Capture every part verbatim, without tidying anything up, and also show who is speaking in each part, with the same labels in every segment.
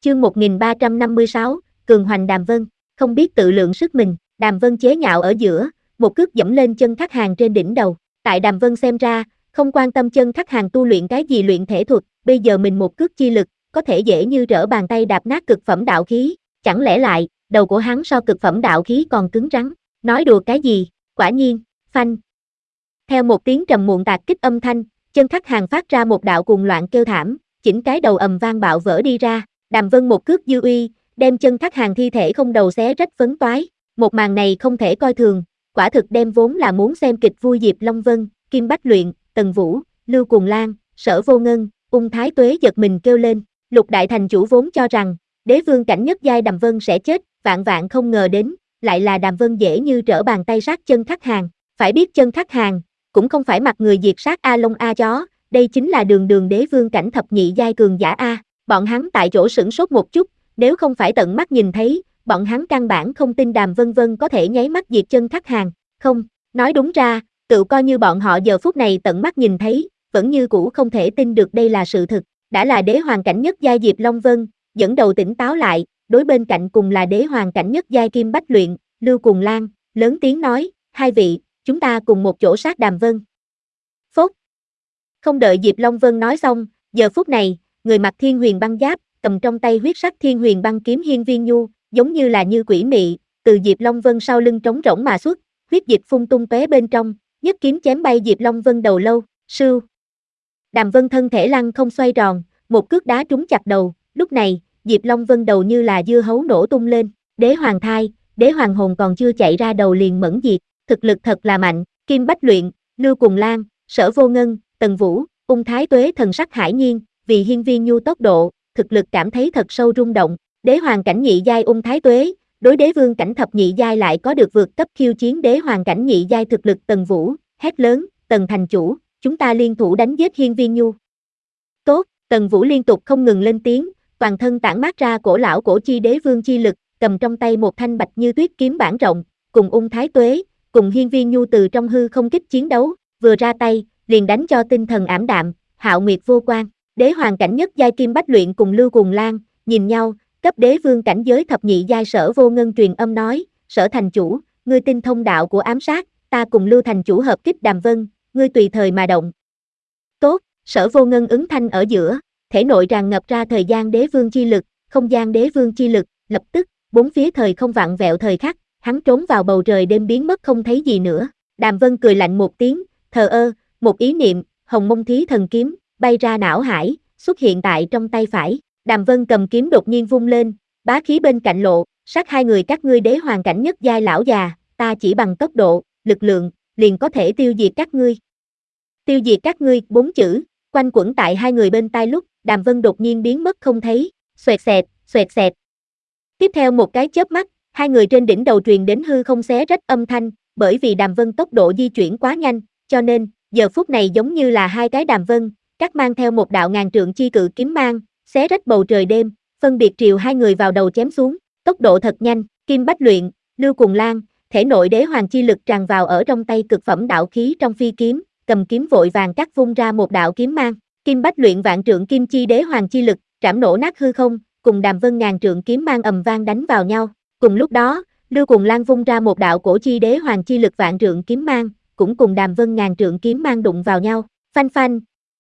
Speaker 1: Chương một nghìn ba trăm năm mươi sáu, Cường Hoành Đàm Vân, không biết tự lượng sức mình, Đàm Vân chế nhạo ở giữa, một cước dẫm lên chân Khắc Hàn trên đỉnh đầu. Tại Đàm Vân xem ra, không quan tâm chân Khắc Hàn tu luyện cái gì luyện thể thuật, bây giờ mình một cước chi lực, có thể dễ như trở bàn tay đạp nát cực phẩm đạo khí, chẳng lẽ lại, đầu của hắn so cực phẩm đạo khí còn cứng rắn, nói đùa cái gì, quả nhiên, phanh. Theo một tiếng trầm muộn tạc kích âm thanh, chân Khắc Hàn phát ra một đạo cuồng loạn kêu thảm, chỉnh cái đầu ầm vang bạo vỡ đi ra, Đàm Vân một cước dư uy, đem chân Khắc Hàn thi thể không đầu xé rách phấn toái, một màn này không thể coi thường, quả thực đem vốn là muốn xem kịch vui Diệp Long Vân, Kim Bách Luyện, Tần Vũ, Lưu Cuồng Lan, Sở Vô Ngân, Ung Thái Tuế giật mình kêu lên, Lục đại thành chủ vốn cho rằng, đế vương cảnh nhất giai Đàm Vân sẽ chết, vạn vạn không ngờ đến, lại là Đàm Vân dễ như trở bàn tay sát chân Khắc Hàn, phải biết chân Khắc Hàn, cũng không phải mặt người diệt sát A Long A chó, đây chính là đường đường đế vương cảnh thập nhị giai cường giả A, bọn hắn tại chỗ sửng sốt một chút, nếu không phải tận mắt nhìn thấy, bọn hắn căn bản không tin Đàm Vân Vân có thể nháy mắt diệt chân Khắc Hàn, không, nói đúng ra, tự coi như bọn họ giờ phút này tận mắt nhìn thấy, vẫn như cũ không thể tin được đây là sự thực, đã là đế hoàng cảnh nhất giai Diệp Long Vân, dẫn đầu tỉnh táo lại, đối bên cạnh cùng là đế hoàng cảnh nhất giai Kim Bách Luyện, Lưu Cuồng Lan, lớn tiếng nói, hai vị, chúng ta cùng một chỗ sát Đàm Vân. Phốt. Không đợi Diệp Long Vân nói xong, giờ phút này, người mặc thiên huyền băng giáp, cầm trong tay huyết sắc thiên huyền băng kiếm Hiên Viên Nhu, giống như là như quỷ mị, từ Diệp Long Vân sau lưng trống rỗng mà xuất, huyết dịch phun tung tóe bên trong, nhất kiếm chém bay Diệp Long Vân đầu lâu, sưu. Đàm Vân thân thể lăn không xoay tròn, một cước đá trúng chặt đầu, lúc này, Diệp Long Vân đầu như là dưa hấu nổ tung lên, đế hoàng thai, đế hoàng hồn còn chưa chạy ra đầu liền mẫn diệt, thực lực thật là mạnh, Kim Bách Luyện, Lưu Cuồng Lan, Sở Vô Ngân, Tần Vũ, Ung Thái Tuế thần sắc hải nhiên, vì Hiên Viên Nhu tốc độ, thực lực cảm thấy thật sâu rung động, đế hoàng cảnh nhị giai Ung Thái Tuế, đối đế vương cảnh thập nhị giai lại có được vượt cấp khiêu chiến đế hoàng cảnh nhị giai thực lực. Tần Vũ, hét lớn, Tần thành chủ, chúng ta liên thủ đánh giết Hiên Viên Nhu. Tốt, Tần Vũ liên tục không ngừng lên tiếng, toàn thân tản mát ra cổ lão cổ chi đế vương chi lực, cầm trong tay một thanh bạch như tuyết kiếm bản rộng, cùng Ung Thái Tuế, cùng Hiên Viên Nhu từ trong hư không kích chiến đấu, vừa ra tay, liền đánh cho tinh thần ảm đạm, hạo nguyệt vô quan. Đế hoàng cảnh nhất giai Kim Bách Luyện cùng Lưu Cuồng Lan, nhìn nhau, cấp đế vương cảnh giới thập nhị giai Sở Vô Ngân truyền âm nói, Sở thành chủ, ngươi tinh thông đạo của ám sát, ta cùng Lưu thành chủ hợp kích Đàm Vân, ngươi tùy thời mà động. Tốt, Sở Vô Ngân ứng thanh ở giữa, thể nội tràn ngập ra thời gian đế vương chi lực, không gian đế vương chi lực, lập tức, bốn phía thời không vặn vẹo thời khắc, hắn trốn vào bầu trời đêm biến mất không thấy gì nữa. Đàm Vân cười lạnh một tiếng, thờ ơ, một ý niệm, Hồng Mông Thí Thần Kiếm, bay ra não hải, xuất hiện tại trong tay phải. Đàm Vân cầm kiếm đột nhiên vung lên, bá khí bên cạnh lộ, sát hai người các ngươi đế hoàng cảnh nhất giai lão già, ta chỉ bằng tốc độ, lực lượng, liền có thể tiêu diệt các ngươi. Tiêu diệt các ngươi, bốn chữ, quanh quẩn tại hai người bên tai lúc, Đàm Vân đột nhiên biến mất không thấy, xoẹt xẹt, xoẹt xẹt. Tiếp theo một cái chớp mắt, hai người trên đỉnh đầu truyền đến hư không xé rách âm thanh, bởi vì Đàm Vân tốc độ di chuyển quá nhanh, cho nên, giờ phút này giống như là hai cái Đàm Vân, các mang theo một đạo ngàn trượng chi cự kiếm mang, xé rách bầu trời đêm, phân biệt triều hai người vào đầu chém xuống, tốc độ thật nhanh, Kim Bách Luyện, Lưu Cuồng Lan, thể nội đế hoàng chi lực tràn vào ở trong tay cực phẩm đạo khí trong phi kiếm, cầm kiếm vội vàng cắt vung ra một đạo kiếm mang, Kim Bách Luyện vạn trượng kim chi đế hoàng chi lực, trảm nổ nát hư không, cùng Đàm Vân ngàn trượng kiếm mang ầm vang đánh vào nhau, cùng lúc đó, Lưu Cuồng Lan vung ra một đạo cổ chi đế hoàng chi lực vạn trượng kiếm mang, cũng cùng Đàm Vân ngàn trượng kiếm mang đụng vào nhau, phanh phanh,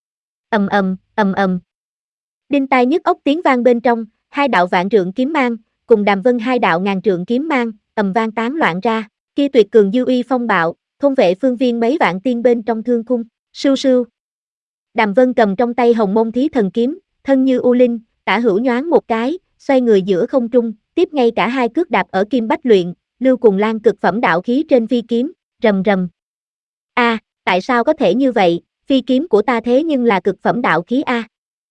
Speaker 1: ầm ầm, ầm ầm. Đinh tai nhức óc tiếng vang bên trong, hai đạo vạn trượng kiếm mang, cùng Đàm Vân hai đạo ngàn trượng kiếm mang, ầm vang tán loạn ra, kia tuyệt cường dư uy phong bạo, thôn vệ phương viên mấy vạn tiên bên trong thương khung, sưu sưu. Đàm Vân cầm trong tay Hồng Mông Thí Thần Kiếm, thân như u linh, tả hữu nhoáng một cái, xoay người giữa không trung, tiếp ngay cả hai cước đạp ở Kim Bách Luyện, Lưu Cuồng Lan cực phẩm đạo khí trên phi kiếm, rầm rầm. A, à, tại sao có thể như vậy, phi kiếm của ta thế nhưng là cực phẩm đạo khí a.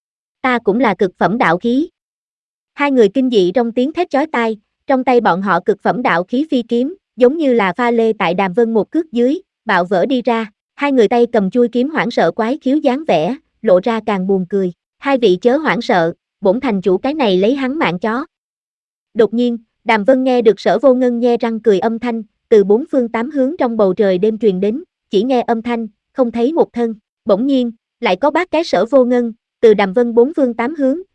Speaker 1: Ta cũng là cực phẩm đạo khí. Hai người kinh dị trong tiếng thét chói tai, trong tay bọn họ cực phẩm đạo khí phi kiếm, giống như là pha lê tại Đàm Vân một cước dưới, bạo vỡ đi ra, hai người tay cầm chui kiếm hoảng sợ quái khiếu dáng vẻ, lộ ra càng buồn cười, hai vị chớ hoảng sợ, bổn thành chủ cái này lấy hắn mạng chó. Đột nhiên, Đàm Vân nghe được Sở Vô Ngân nhe răng cười âm thanh, từ bốn phương tám hướng trong bầu trời đêm truyền đến, chỉ nghe âm thanh, không thấy một thân, bỗng nhiên, lại có bát cái Sở Vô Ngân, từ Đàm Vân bốn phương tám hướng,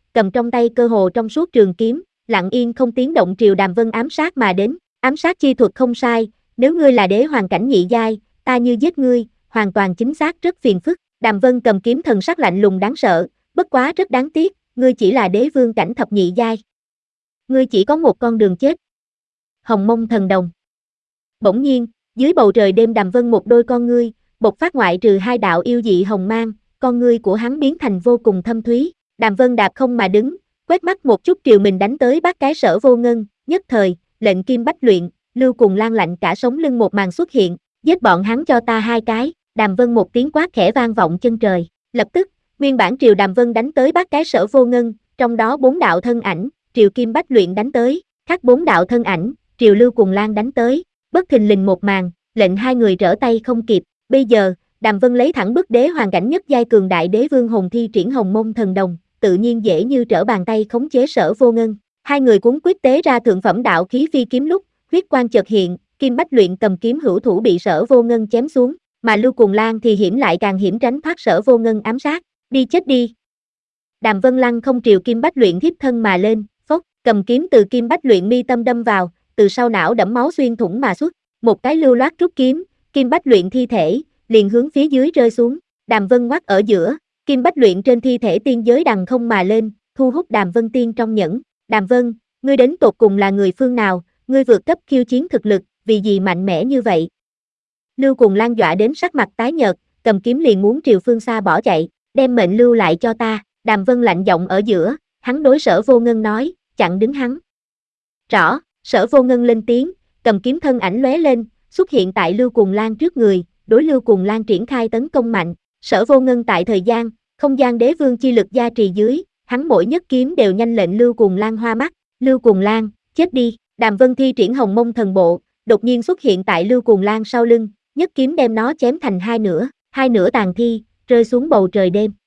Speaker 1: cầm trong tay cơ hồ trong suốt trường kiếm, lặng yên không tiếng động triều Đàm Vân ám sát mà đến. Ám sát chi thuật không sai, nếu ngươi là đế hoàng cảnh nhị giai, ta như giết ngươi, hoàn toàn chính xác rất phiền phức. Đàm Vân cầm kiếm thần sắc lạnh lùng đáng sợ, bất quá rất đáng tiếc, ngươi chỉ là đế vương cảnh thập nhị giai. Ngươi chỉ có một con đường chết. Hồng Mông Thần Đồng. Bỗng nhiên, dưới bầu trời đêm Đàm Vân một đôi con ngươi, bộc phát ngoại trừ hai đạo yêu dị hồng mang, con ngươi của hắn biến thành vô cùng thâm thúy. Đàm Vân đạp không mà đứng, quét mắt một chút triều mình đánh tới bát cái Sở Vô Ngân, nhất thời, lệnh kim bách luyện, Lưu Cùng Lan lạnh cả sống lưng một màn xuất hiện, giết bọn hắn cho ta hai cái. Đàm Vân một tiếng quát khẽ vang vọng chân trời, lập tức, nguyên bản triều Đàm Vân đánh tới bát cái Sở Vô Ngân, trong đó bốn đạo thân ảnh, triều kim bách luyện đánh tới, khác bốn đạo thân ảnh, triều Lưu Cùng Lan đánh tới, bất thình lình một màn, lệnh hai người trở tay không kịp. Bây giờ, Đàm Vân lấy thẳng bức đế hoàng cảnh nhất giai cường đại đế vương hồn thi triển Hồng Mông Thần Đồng, tự nhiên dễ như trở bàn tay khống chế Sở Vô Ngân. Hai người cuốn quyết tế ra thượng phẩm đạo khí phi kiếm lúc, huyết quang chợt hiện, kim bách luyện cầm kiếm hữu thủ bị Sở Vô Ngân chém xuống, mà Lưu Cùng Lan thì hiểm lại càng hiểm tránh thoát Sở Vô Ngân ám sát. Đi chết đi. Đàm Vân lăng không triều kim bách luyện thiếp thân mà lên, phốc, cầm kiếm từ kim bách luyện mi tâm đâm vào, từ sau não đẫm máu xuyên thủng mà xuất, một cái lưu loát rút kiếm, kim bách luyện thi thể liền hướng phía dưới rơi xuống. Đàm Vân ngoắt ở giữa, kim bách luyện trên thi thể tiên giới đằng không mà lên, thu hút Đàm Vân tiên trong nhẫn. Đàm Vân, ngươi đến tột cùng là người phương nào, ngươi vượt cấp khiêu chiến thực lực, vì gì mạnh mẽ như vậy? Lưu Cùng Lan dọa đến sắc mặt tái nhợt, cầm kiếm liền muốn triều phương xa bỏ chạy, đem mệnh lưu lại cho ta. Đàm Vân lạnh giọng ở giữa, hắn đối Sở Vô Ngân nói, chặn đứng hắn. Rõ. Sở Vô Ngân lên tiếng, cầm kiếm thân ảnh lóe lên, xuất hiện tại Lưu Cùng Lan trước người, đối Lưu Cùng Lan triển khai tấn công mạnh. Sở Vô Ngân tại thời gian, không gian đế vương chi lực gia trì dưới, hắn mỗi nhất kiếm đều nhanh lệnh Lưu Cùng Lan hoa mắt. Lưu Cùng Lan, chết đi. Đàm Vân thi triển Hồng Mông Thần Bộ, đột nhiên xuất hiện tại Lưu Cùng Lan sau lưng, nhất kiếm đem nó chém thành hai nửa, hai nửa tàn thi, rơi xuống bầu trời đêm.